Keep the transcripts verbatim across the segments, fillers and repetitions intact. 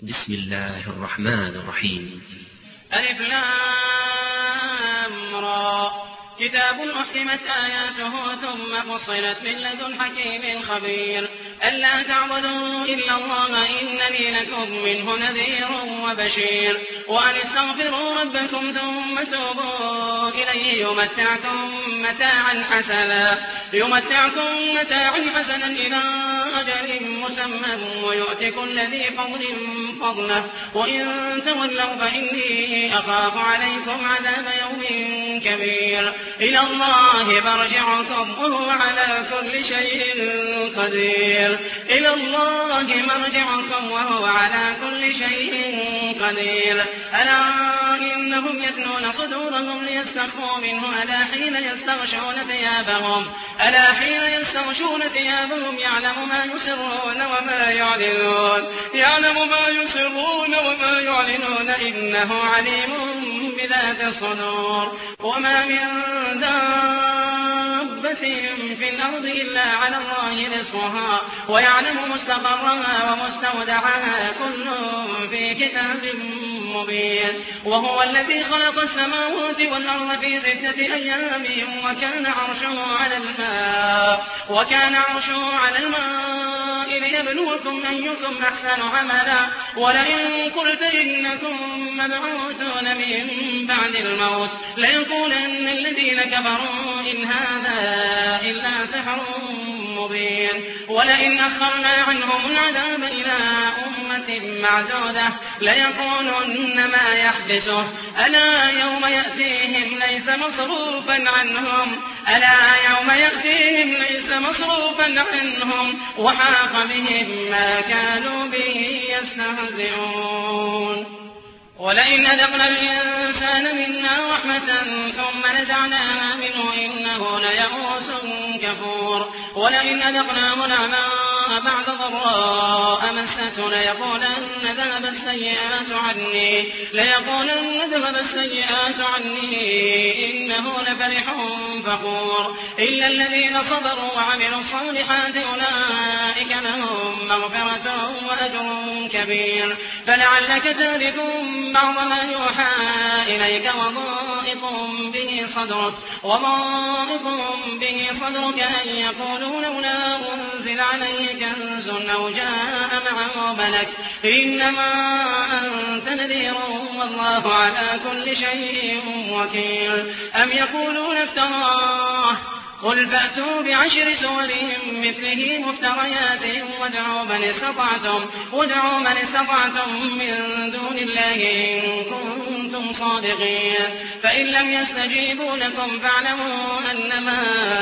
بسم الله الرحمن الرحيم. ألف لام را كتاب أحكمت آياته ثم فصلت من لدن حكيم خبير ألا تعبدوا إلا الله إنني لكم منه نذير وبشير وأن استغفروا ربكم ثم توبوا إليه يمتعكم متاعا حسنا يمتعكم متاعا حسنا إلى أجل مسمى ويؤتي كل ذي فضل فضله وإن تولوا فإني أخاف عليكم عذاب يوم كبير إلى الله مرجعكم وهو على كل شيء قدير إلى الله مرجعكم وهو على كل شيء قدير ألا إنهم يثنون صدورهم ليستخفوا منه ألا حين يستغشون ثيابهم ألا حين يستغشون ثيابهم يعلم ما يسرون وما يعلنون يعلم ما يسرون وما يعلنون إنه عليم بذات الصدور وما من دابة في الأرض إلا على الله رزقها ويعلم مستقرها ومستودعها كل في كتاب مبين وهو الذي خلق السماوات والأرض في ستة أيام وكان عرشه على الماء وكان عرشه على الماء ليبلوكم أيكم أحسن عملا ولئن قلت إنكم مبعوثون من بعد الموت ليقولن الذين كفروا إن هذا إلا سحر مبين ولئن أخرنا عنهم العذاب إلى أمة معدودة ليقولن ما يحبسه ألا يوم يأتيهم ليس مصروفا عنهم ألا يوم يأتيهم ليس مصروفا عنهم وحاق بهم ما كانوا به يستهزئون ولئن أذقنا الإنسان منا رحمة ثم نزعناها منه إنه ليئوس كفور ولئن أذقناه نعماء بعد ضراء مسته ليقولن ذهب السيئات عني ليقولن ذهب السيئات عني إنه لفرح فخور إلا الذين صبروا وعملوا الصالحات أولئك لهم مغفرة وأجر كبير فلعلك تارك بعض ما يوحى إليك وضائق به صدرك وضائق به صدرك أن يقولوا لولا أنزل عليه كنز أو جاء معه ملك إنما أنت نذير والله على كل شيء وكيل أم يقولون افتراه قل فأتوا بعشر سور مثله مفتريات وادعوا من استطعتم وادعوا من استطعتم من دون الله إن كنتم صادقين فإن لم يستجيبوا لكم فاعلموا أنما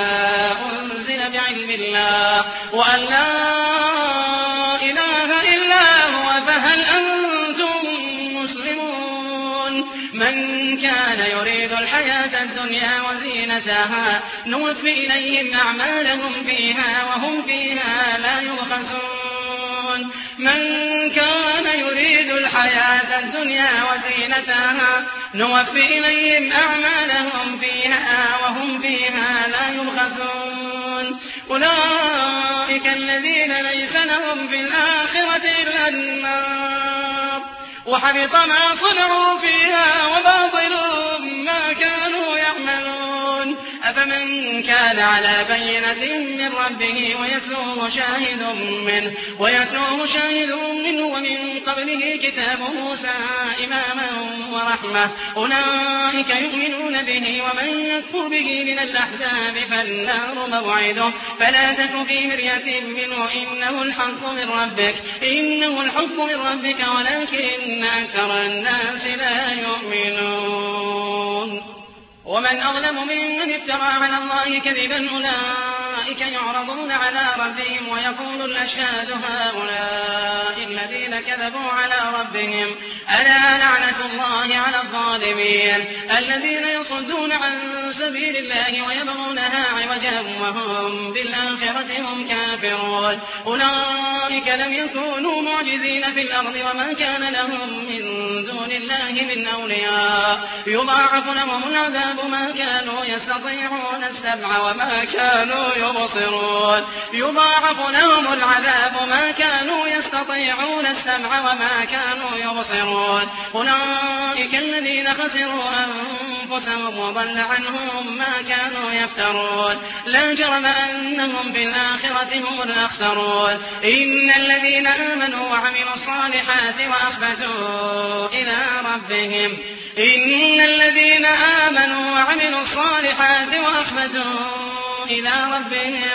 أنزل بعلم الله وأن لا إله إلا هو فهل أنتم مسلمون من كان يريد الحياة الدنيا وزينتها نوفي إليهم أعمالهم فيها وهم فيها لا يبخسون من كان يريد الحياة الدنيا وزينتها نوفي إليهم أعمالهم فيها وهم فيها لا يبخسون أولئك الذين ليس لهم في الآخرة إلا النار وحبط ما صنعوا فيها وباطل ما كانوا يعملون أفمن كان على بينة من ربه ويتلوه شاهد منه ويتلوه شاهد منه ومن قبله كتاب موسى إماما ورحمة أولئك يؤمنون به ومن يكفر به من الأحزاب فالنار موعده فلا تك في مرية منه إنه الحق من ربك إنه الحق من ربك ولكن أكثر الناس لا يؤمنون ومن أظلم ممن افترى على الله كذبا أولئك يعرضون على ربهم ويقول الأشهاد هؤلاء الذين كذبوا على ربهم ألا لعنة الله على الظالمين الذين يصدون عن سبيل الله ويبغونها عوجا وهم بالآخرة هم كافرون أولئك لم يكونوا معجزين في الأرض وما كان لهم من دون الله من أولياء يضاعف لهم العذاب ما كانوا يستطيعون السمع وما كانوا يبصرون يضاعف لهم العذاب ما كانوا يستطيعون السمع وما كانوا يبصرون أولئك الذين خسروا أنفسهم وضل عنهم ما كانوا يفترون لا جرم أنهم بالآخرة هم الأخسرون إن الذين آمنوا وعملوا الصالحات وأخبتوا إلى ربهم إن الذين آمنوا وعملوا الصالحات وأخبتوا إلى ربهم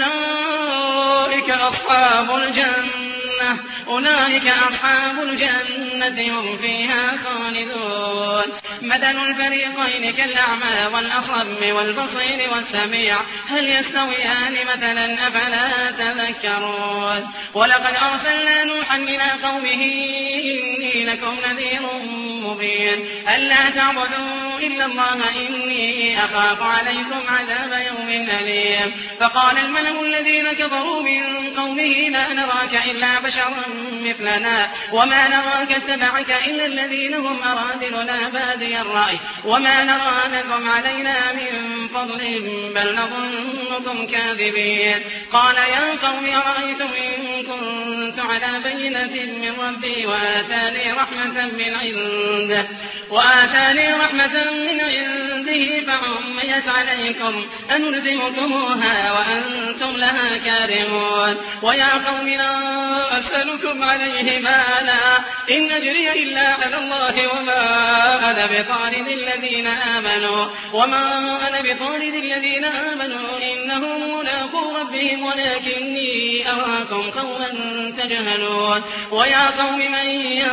أولئك أصحاب الجنة أولئك أصحاب الجنة هم فيها خالدون مثل الفريقين كالأعمى والأصم والبصير والسميع هل يستويان مثلا أفلا تذكرون ولقد أرسلنا نوحا إلى قومه إني لكم نذير مبين ألا تعبدوا إلا الله إني أخاف عليكم عذاب يوم أليم فقال الملأ الذين كفروا من قومه لا نراك إلا بشرا مثلنا وما نراك اتبعك إلا الذين هم أراذلنا بادي الرأي وما نرى لكم علينا من فضل بل نظنكم كاذبين قال يا قوم أرأيتم إن كنت على بينة من ربي وآتاني رحمة من عنده وآتاني رحمة من عنده فعميت عليكم أنلزمكموها وأنتم لها كارهون ويا قوم لا أسألكم عليه مالا إن أجري إلا على الله وما أنا بطارد الذين آمنوا وما أنا بطارد الذين آمنوا إنهم ملاقو ربهم ولكني أراكم قوما تجهلون ويا قوم من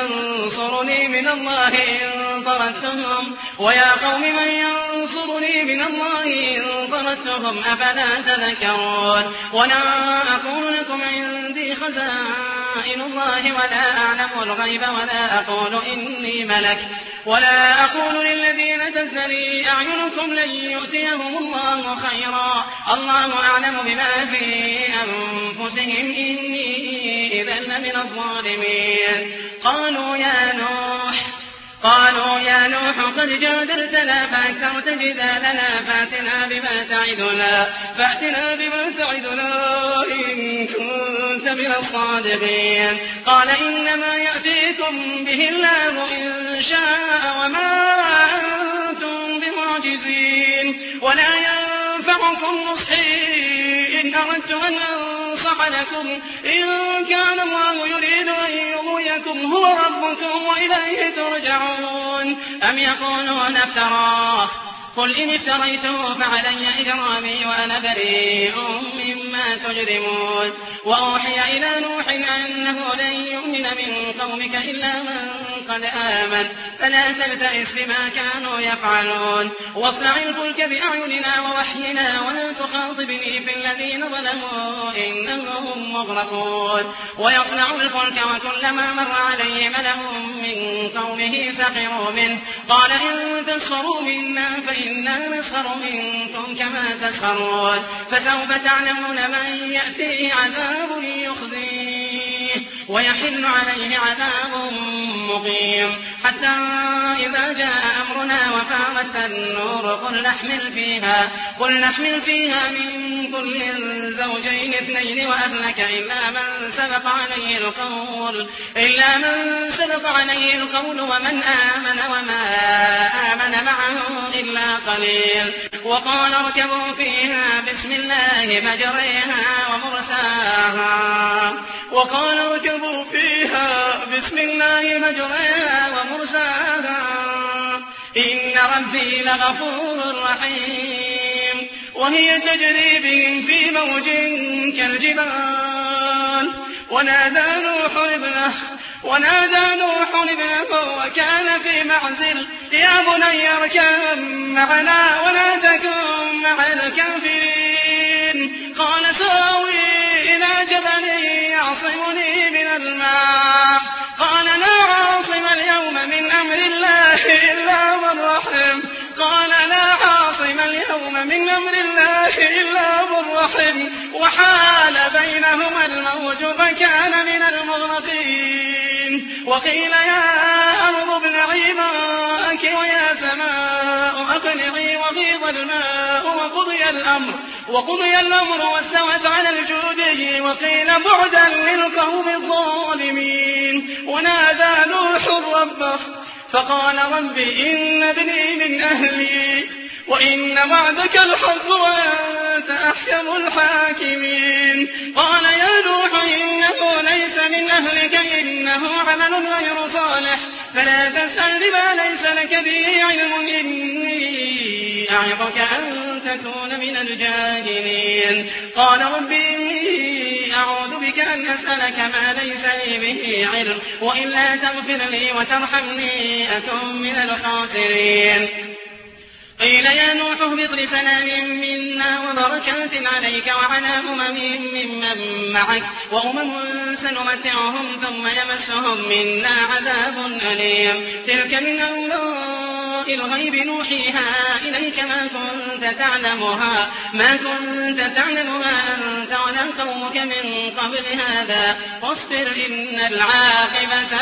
ينصرني من الله إن طردتهم ويا قوم من ينصرني من الله إن طردتهم أفلا تذكرون ولا أقول لكم عندي خزائن الله ولا أعلم الغيب ولا أقول إني ملك ولا أقول للذين تزدري أعينكم لن يؤتيهم الله خيرا الله أعلم بما في أنفسهم إني إذا لمن الظالمين قالوا يا نوح قالوا يا نوح قد جادلتنا فأكثرت جدالنا فأتنا بما تعدنا فأتنا بما تعدنا إن كنت من الصادقين قال إنما يأتيكم به الله إن شاء وما أنتم بمعجزين ولا ينفعكم نصحي إن أردت أن أنصح لكم إن كان الله يريد أن يغويكم هو ربكم وإليه ترجعون أم يقولون افتراه قل إن افتريته فعلي إجرامي وأنا بريء مما تجرمون وأوحي إلى نوح أنه لن يؤمن من قومك إلا من قد آمن فلا تبتئس بما كانوا يفعلون واصنع الفلك بأعيننا ووحينا ولا تخاطبني في الذين ظلموا إنهم مغرقون ويصنع الفلك وكلما مر عليه ملأ من قومه سخروا منه قال إن تسخروا منا فإنا نسخر منكم كما تسخرون فسوف تعلمون من يأتيه عذاب يخزيه ويحل عليه عذاب مقيم حتى إذا جاء أمرنا وفارت النور قل نحمل فيها قل نحمل فيها من كل زوجين اثنين وأهلك إلا من سبق عليه القول إلا من سبق عليه القول ومن آمن وما آمن معه إلا قليل وقال اركبوا فيها بسم الله مجريها ومرساها وقال اركبوا فيها بسم الله مجريها ومرساها إن ربي لغفور رحيم وهي تجري بهم في موج كالجبال ونادى نوح ابنه ونادى نوح ابنه وكان في معزل يا بني اركب معنا ولا تكن مع الكافرين قال ساوي إلى جبل يعصمني من الماء قال لا عاصم اليوم أمر الله إلا بالرحم وحال بينهما الموج فكان من المغرقين وقيل يا أرض ابلعي ماءك ويا سماء أقلعي وغيض الماء وقضي الأمر وقضي الأمر واستوت على الجودي وقيل بعدا للقوم الظالمين ونادى نوح ربه فقال رب إن ابني من أهلي وإن وعدك الحق وأنت أحكم الحاكمين قال يا نوح إنه ليس من أهلك إنه عمل غير صالح فلا تسأل بما ليس لك به علم إني أعظك أن تكون من الجاهلين قال رب إني أعوذ بك أن أسألك ما ليس لي به علم وإلا تغفر لي وترحمني أكن من الخاسرين قيل يا نوح اهبط بسلام منا وبركات عليك وعلى أمم ممن معك وأمم سنمتعهم ثم يمسهم منا عذاب أليم تلك من أنباء الغيب نوحيها إليك ما كنت تعلمها ما كنت تعلمها أنت ولا قومك من قبل هذا فاصبر إن العاقبة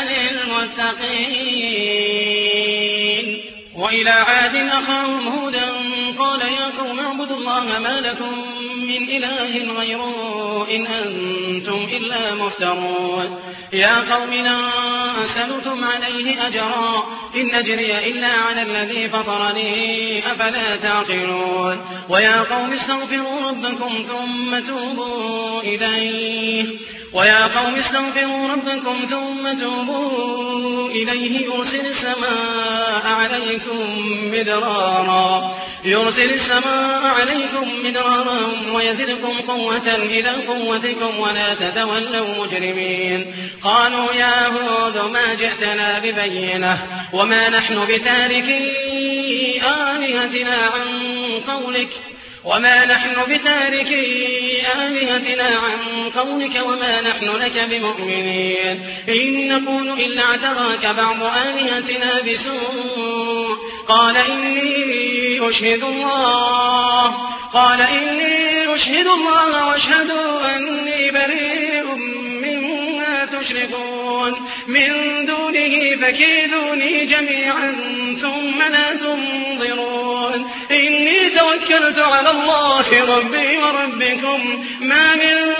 للمتقين وإلى عاد أخاهم هودا قال يا قوم اعبدوا الله ما لكم من إله غيره إن أنتم إلا مفترون يا قوم لا أسألكم عليه أجرا إن أجري إلا على الذي فطرني أفلا تعقلون ويا قوم استغفروا ربكم ثم توبوا إليه ويا قوم استغفروا ربكم ثم توبوا إليه يرسل السماء عليكم مدرارا يرسل السماء عليكم مدرارا ويزدكم قوة إلى قوتكم ولا تتولوا مجرمين قالوا يا هود ما جئتنا ببينة وما نحن بتاركي آلهتنا عن قولك وما نحن بتاركي آلهتنا عن قولك وما نحن لك بمؤمنين إن نقول إلا اعتراك بعض آلهتنا بسوء قال إني أشهد الله قال إني أشهد الله واشهدوا أني بريء مما تشركون من دونه فكيدوني جميعا ثم لا تنظرون إني توكلت على الله ربي وربكم ما من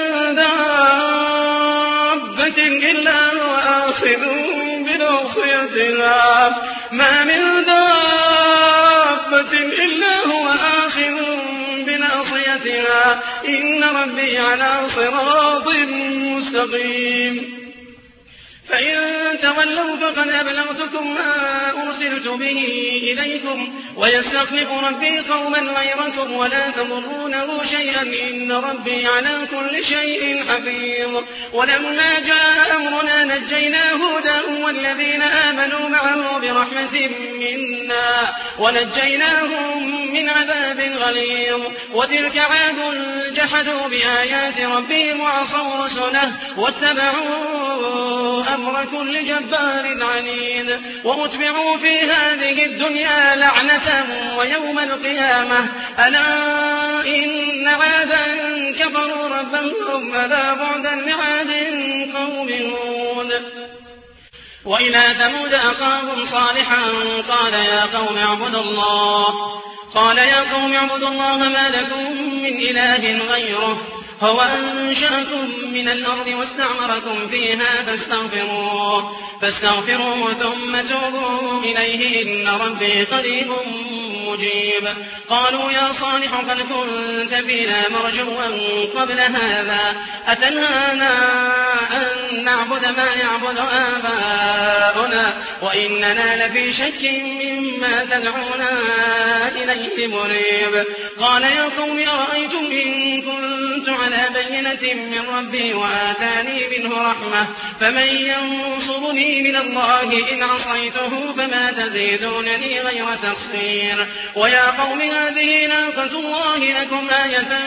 دابة إلا هو آخذ بناصيتها ما من دابة إلا هو آخذ بناصيتها إن ربي على صراط مستقيم فإن تولوا فقد أبلغتكم ما أرسلت به إليكم ويستخلف ربي قوما غيركم ولا تضرونه شيئا إن ربي على كل شيء حفيظ ولما جاء أمرنا نجينا هودا والذين آمنوا معه برحمة منا ونجيناهم من عذاب غليظ وتلك عاد جحدوا بآيات ربهم وعصوا رسله واتبعوا أمر كل جبار عنيد وأتبعوا في هذه الدنيا لعنة ويوم القيامة ألا إن عادا كفروا ربهم ألا بعدا لعاد قوم هود وإلى ثمود أخاهم صالحا قال يا قوم اعبدوا الله قال يا قوم اعبدوا الله ما لكم من إله غيره هو أنشأكم من الأرض واستعمركم فيها فاستغفروه فاستغفروه ثم توبوا إليه إن ربي قريب مجيب قالوا يا صالح قد كنت فينا مرجوا قبل هذا أتنهانا أن نعبد ما يعبد آباؤنا وإننا لفي شك مما تدعونا إليه مريب قال يا قوم أرأيتم إن كنت على بينة من ربي وآتاني منه رحمة فمن ينصرني من الله إن عصيته فما تزيدونني غير تقصير ويا قوم هذه ناقة الله لكم آية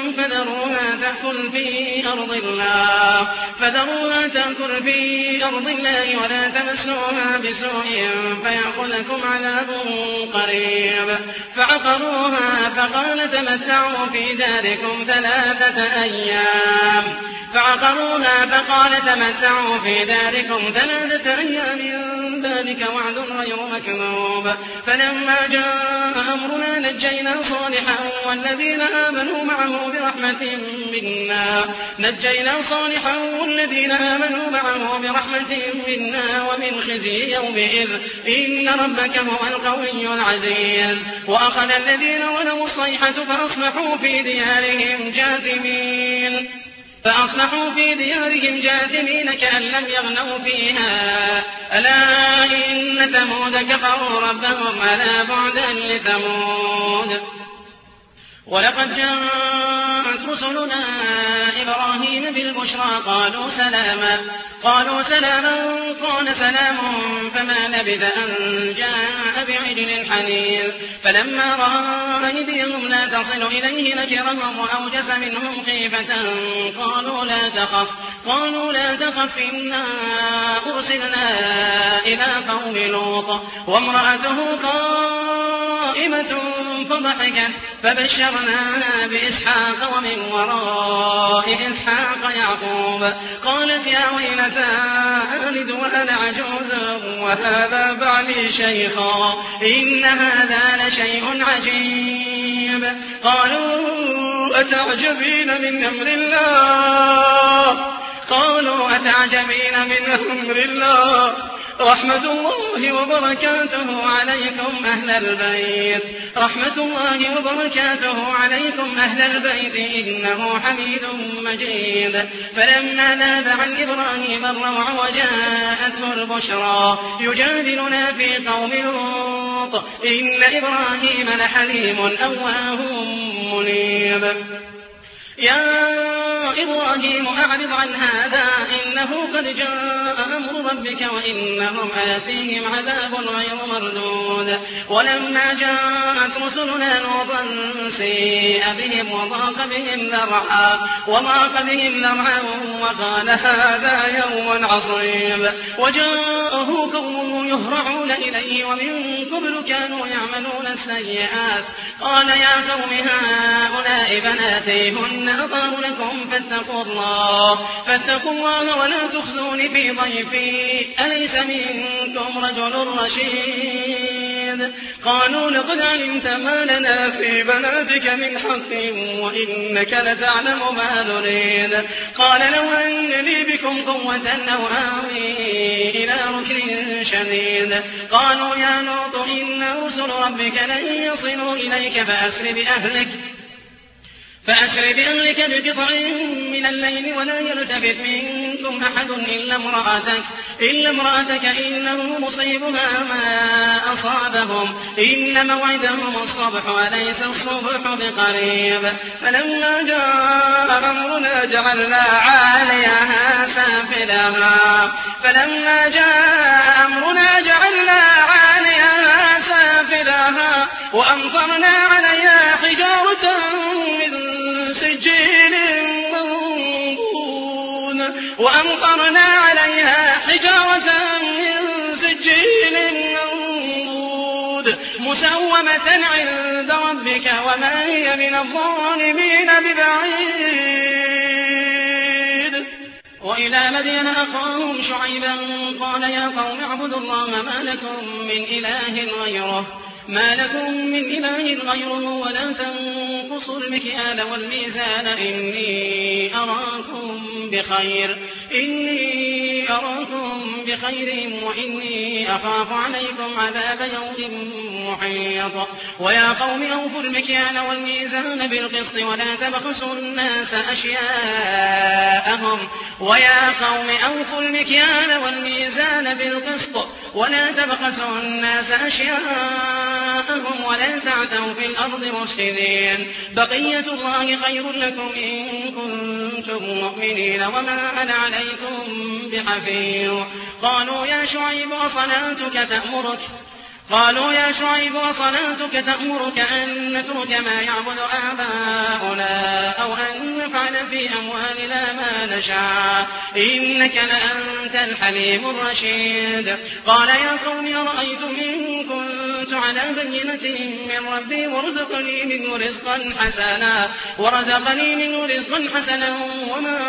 فذروها تأكل في أرض الله فذروها تأكل في أرض الله ولا تمسوها بسوء فيأخذكم عذاب قريب فعقروها فقال تمتعوا في داركم ثلاثة أيام فعقروها فقال تمتعوا في داركم ثلاثة أيام ذلك وعد غير مكذوب فلما جاء أمرنا نجينا صالحا والذين آمنوا معه برحمة منا نجينا صالحا والذين آمنوا معه برحمة منا ومن خزي يومئذ إن ربك هو القوي العزيز وأخذ الذين ظلموا الصيحة فأصبحوا في ديارهم جاثمين فأصبحوا في ديارهم جاثمين كأن لم يغنوا فيها ألا إن ثمود كفروا ربهم ألا بعدا لثمود ولقد جاءت رسلنا إبراهيم بالبشرى قالوا سلاما قالوا سلاما قال سلام فما لبث أن جاء بعجل حنيذ فلما رأى أيديهم لا تصل إليه نكرهم وأوجس منهم خيفة قالوا لا تخف قالوا لا تخف إنا أرسلنا إلى قوم لوط وامرأته قائمة فضحكت فبشرناها بإسحاق ومن وراء إسحاق يعقوب قالت يا ويلتى ألد وأنا عجوز وهذا بعلي شيخا إن هذا لشيء عجيب قالوا أتعجبين من أمر الله قالوا أتعجبين من أمر الله رحمة الله وبركاته عليكم أهل البيت رحمة الله وبركاته عليكم أهل البيت إنه حميد مجيد فلما ذهب عن إبراهيم الروع وجاءته البشرى يجادلنا في قوم لوط إن إبراهيم لحليم أواه منيب يا إبراهيم أعرض عن هذا إنه قد جاء أمر ربك وإنهم آتيهم عذاب غير مردود ولما جاءت رسلنا لوطا سيء بهم وضاق بهم ذرعا وضاق بهم ذرعا وقال هذا يوم عصيب وجاءه قومه يهرعون إليه ومن قبل كانوا يعملون السيئات قال يا قوم هؤلاء بناتي هن أطهر لكم فاتقوا الله فاتقوا الله ولا تخزون في ضيفي أليس منكم رجل رشيد قالوا لقد علمت ما لنا في بناتك من حق وإنك لتعلم ما نريد قال لو أن لي بكم قوة أو آوي إلى ركن شديد قالوا يا لوط إن رسل ربك لن يصلوا إليك فأسر بأهلك فأسر بأهلك بقطع من الليل ولا يلتفت منكم أحد إلا امرأتك إلا امرأتك إنه مصيبها ما أصابهم إن موعدهم الصبح وليس الصبح بقريب فلما جاء أمرنا جعلنا عاليها سافلها فلما جاء أمرنا جعلنا عاليها سافلها وأمطرنا عليها حجارة وأمطرنا عليها حجارة من سجيل منضود مسومة عند ربك وما هي من الظالمين ببعيد وإلى مدين أخاهم شعيبا قال يا قوم اعبدوا الله ما لكم من إله غيره ما لكم من إله غيره ولا تنقصوا المكيال والميزان إني أراكم بخير إني أراكم بخير وإني أخاف عليكم عذاب يوم محيط ويا قوم أوفوا المكيال والميزان بالقسط ولا تبخسوا الناس أشياءهم ويا قوم أوفوا المكيال والميزان بالقسط ولا تبخسوا الناس أشياءهم ولا تعثوا في الأرض مفسدين بقية الله خير لكم إن كنتم مؤمنين وما أنا عليكم بحفيظ قالوا يا شعيب أصلاتك تأمرك قالوا يا شعيب وصلاتك تأمرك أن نترك ما يعبد آباؤنا أو أن نفعل في أموالنا ما نشاء إنك لأنت الحليم الرشيد. قال يا قوم أرأيتم إن كنت على بينة من ربي ورزقني منه رزقا حسنا ورزقني منه رزقا حسنا وما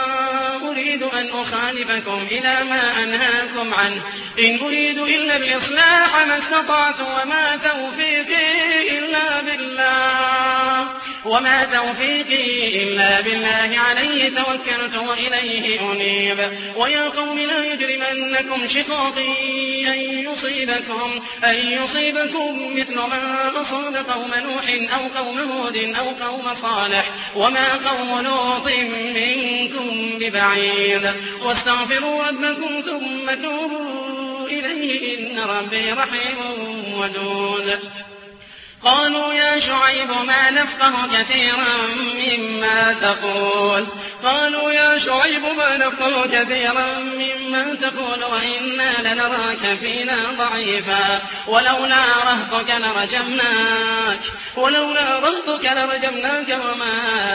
أريد أن أخالفكم إلى ما أنهاكم عنه إن أريد إلا الإصلاح ما استطعت وما توفيقي إلا بالله وما توفيقي إلا بالله عليه توكلت وإليه أنيب. ويا قوم لا يجرمنكم شقاقي أن يصيبكم أن يصيبكم مثل ما أصاب قوم نوح أو قوم هود أو قوم صالح وما قوم لوط منكم ببعيد واستغفروا ربكم ثم توبوا إليه إن ربي رحيم ودود. قالوا يا شعيب ما نفقه كثيرا مما تقول قالوا يا شعيب ما نفقه كثيرا مما تقول وإنا لنراك فينا ضعيفا ولولا رهطك لرجمناك ولولا رهطك لرجمناك وما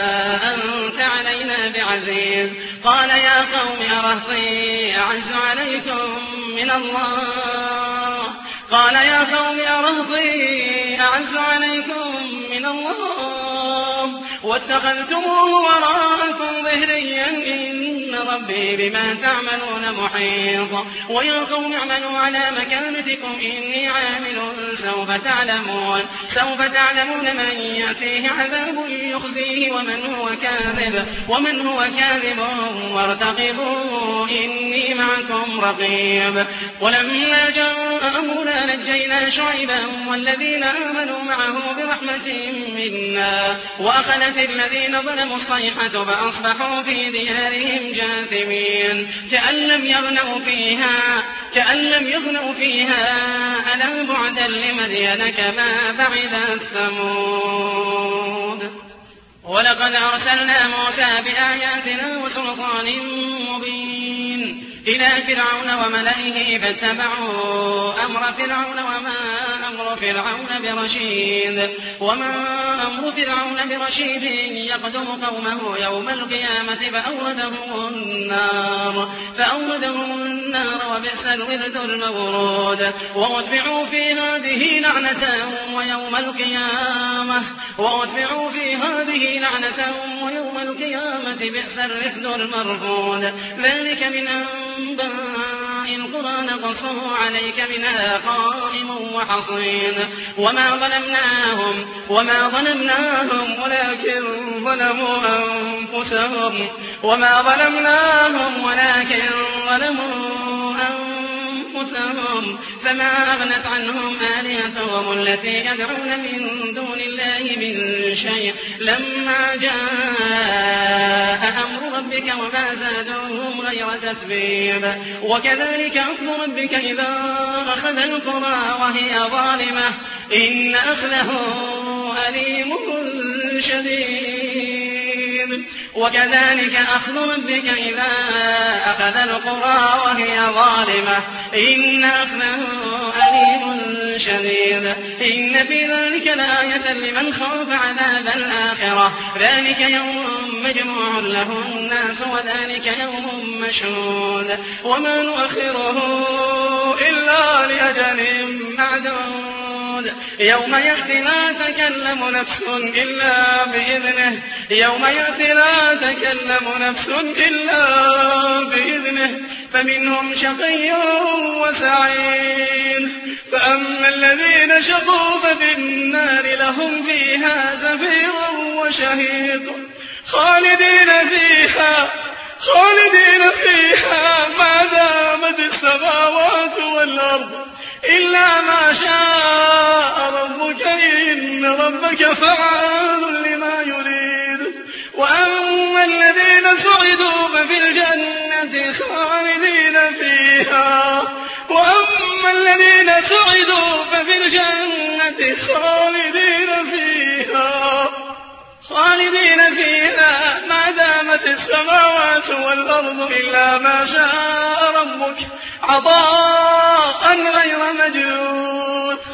أنت علينا بعزيز. قال يا قوم أرهطي أعز عليكم من الله قال يا قوم أرهطي أعز عليكم من الله واتخذتموه وراءكم ظهريا إن ربي بما تعملون محيط. ويا قوم اعملوا على مكانتكم إني عامل سوف تعلمون سوف تعلمون من يأتيه عذاب يخزيه ومن هو كاذب ومن هو كاذب وارتقبوا إني معكم رقيب. ولما جاء أمرنا نجينا شعيبا والذين آمنوا معه برحمة منا وأخذت الذين ظلموا الصيحة فأصبحوا في ديارهم جاثمين كأن لم يغنوا فيها كأن لم يغنوا فيها ألا بعدا لمدين كما بعدت ثمود. ولقد أرسلنا موسى بآياتنا وسلطان مبين إلى فرعون وملئه فاتبعوا أمر فرعون وما أمر فرعون برشيد وما أمر فرعون برشيد يقدم قومه يوم القيامة فأوردهم النار فأوردهم النار وبئس الورد المورود. وأتبعوا في هذه لعنة ويوم القيامة وأتبعوا في هذه لعنة ويوم القيامة بئس الرفد المرفود. ذلك من أنباء القرى نقصه عليك منها قائم وحصيد. وما ظلمناهم وما ظلمناهم ولكن ظلموا أنفسهم وما ظلمناهم ولكن ظلموا أنفسهم فما أغنت عنهم آلهتهم التي يدعون من دون الله من شيء لما جاء أمر ربك وما زادوهم غير تتبيب. وكذلك أخذ ربك إذا أخذ القرى وهي ظالمة إن أخذه أليم شديد. وكذلك أخذ ربك إذا أخذ القرى وهي ظالمة إن أخذه أليم شديد. إن في ذلك لآية لمن خاف عذاب الآخرة ذلك يوم مجموع له الناس وذلك يوم مشهود. وما نؤخره إلا لأجل معدود يوم يأتي لا تكلم نفس إلا بإذنه يوم يأتي لا تكلم نفس إلا بإذنه فمنهم شقي وسعيد. فأما الذين شقوا ففي النار لهم فيها زفير وشهيق خالدين فيها خالدين فيها ما دامت السماوات والأرض إلا ما شاء ربك إن ربك فعال لما يريد. وأما الذين سعدوا ففي الجنة خالدين فيها وأما الذين سعدوا ففي الجنة خالدين فيها خالدين فيها ما دامت السماوات والأرض إلا ما شاء ربك عطاء غير مجدود.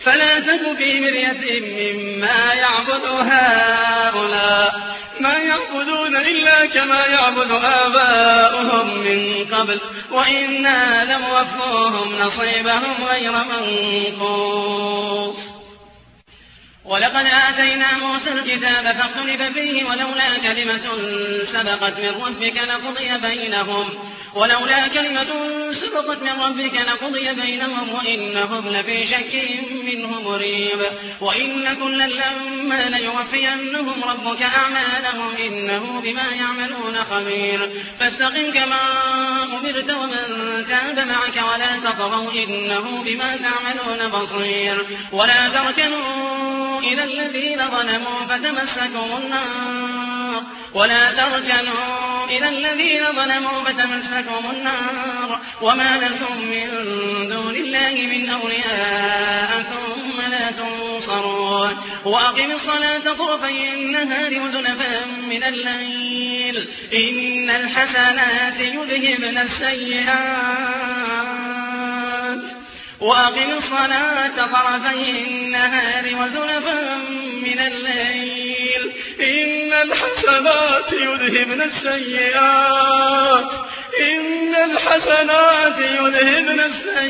فلا تك في مرية مما يعبد هؤلاء ما يعبدون إلا كما يعبد آباؤهم من قبل وإنا لموفوهم نصيبهم غير منقوص. ولقد آتينا موسى الكتاب فاختلف فيه ولولا كلمة سبقت من ربك لقضي بينهم ولولا كلمة سبقت من ربك لقضي بينهم وإنهم لفي شك منه مريب. وإن كلا لما ليوفينهم ربك أعمالهم إنه بما يعملون خبير. فاستقم كما أمرت ومن تاب معك ولا تطغوا إنه بما تعملون بصير. ولا تركنوا إلى الذين ظلموا فتمسكوا النار ولا تركنوا إلى الذين ظلموا فتمسكوا النار وما لكم من دون الله من أولياء ثم لا تنصرون. وأقم الصلاة طرفي النهار وزلفا من الليل إن الحسنات يذهبن السيئات وأقم الصلاة طرفي النهار وزلفا من الليل إن الحسنات يذهبن السيئات إن الحسنات يذهبن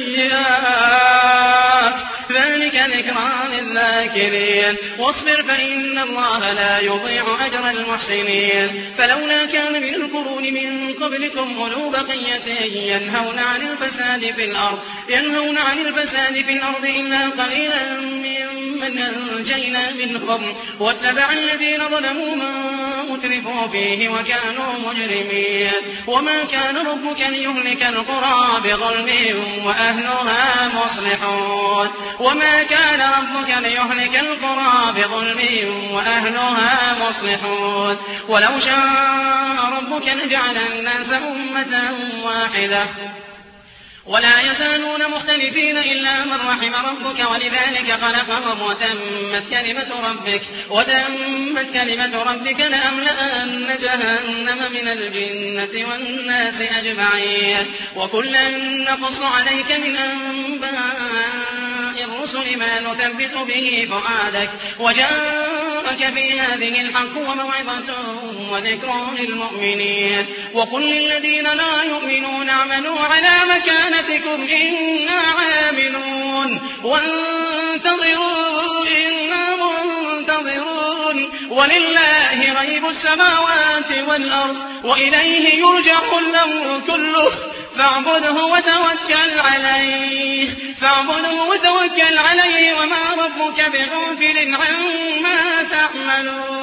السيئات ذلك ذكرى للذاكرين. واصبر فإن الله لا يضيع أجر المحسنين. فلولا كان من القرون من قبلكم أولو بقية ينهون عن الفساد في الأرض ينهون عن الفساد في الأرض إلا قليلا ممن أنجينا منهم واتبع الذين ظلموا ما أترفوا فيه وكانوا مجرمين. وما كان ربك ليهلك القرى بظلم وأهلها مصلحون وما كان ربك ليهلك القرى بظلم وأهلها مصلحون. ولو شاء ربك لجعل الناس أمة واحدة ولا يزالون مختلفين إلا من رحم ربك ولذلك خلقهم وتمت كلمة ربك وتمت كلمة ربك لأملأن جهنم من الجنة والناس أجمعين. وكلا نقص عليك من أنباء الرسل ما نثبت به فؤادك وجاءك في هذه الحق وموعظة وذكر للمؤمنين. وقل للذين لا يؤمنون اعملوا على مكانتكم إنا عاملون وانتظروا إنا منتظرون ولله غيب السماوات والأرض وإليه يرجع الأمر كله فاعبده وتوكل عليه فاعبده وتوكل عليه وما ربك بغافل عما تعملون.